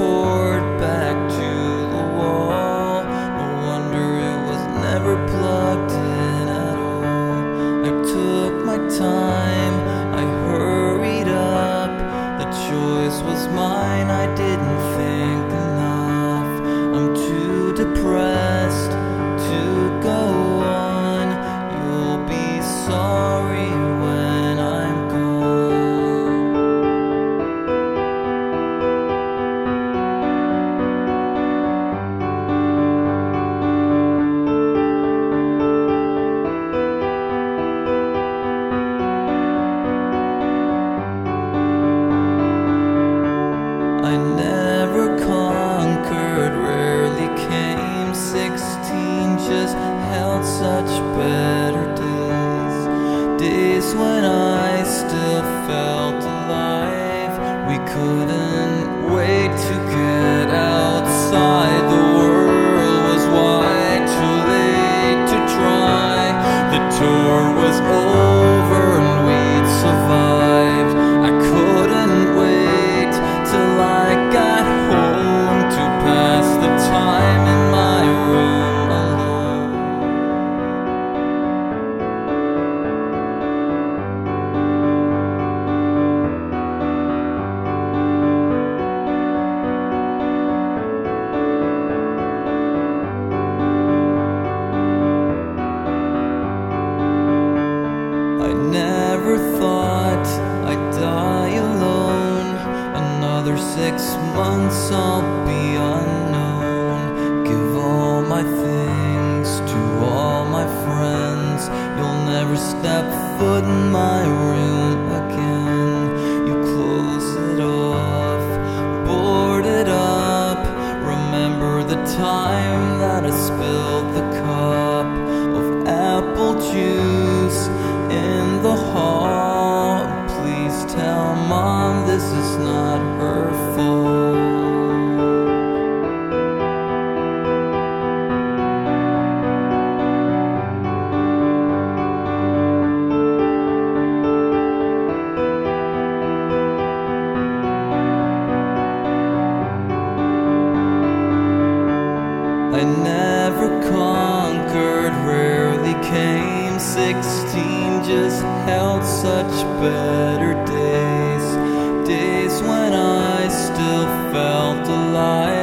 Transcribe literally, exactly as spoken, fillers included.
cord back to the wall. No wonder it was never plugged in at all. I took my time, I hurried up. The choice was mine, I didn't think enough. I'm too depressed to go on. You'll be sorry when I'm gone. I never conquered, rarely came. Sixteen just held such better days. Days when I still felt alive. We couldn't wait to get outside. The world was wide, too late to try. The tour was over and we'd survived. I couldn't wait till I got home to pass the time in my room alone. I never thought I'd die alone. Another six months I'll be unknown. Give all my things to all my friends. You'll never step foot in my room again. You close it off, board it up. Remember the time that I spilled the cup of apple juice in the hall. Please tell Mom this is not her fault. I never conquered, rarely came. Sixteen just held such better days. Days when I still felt alive.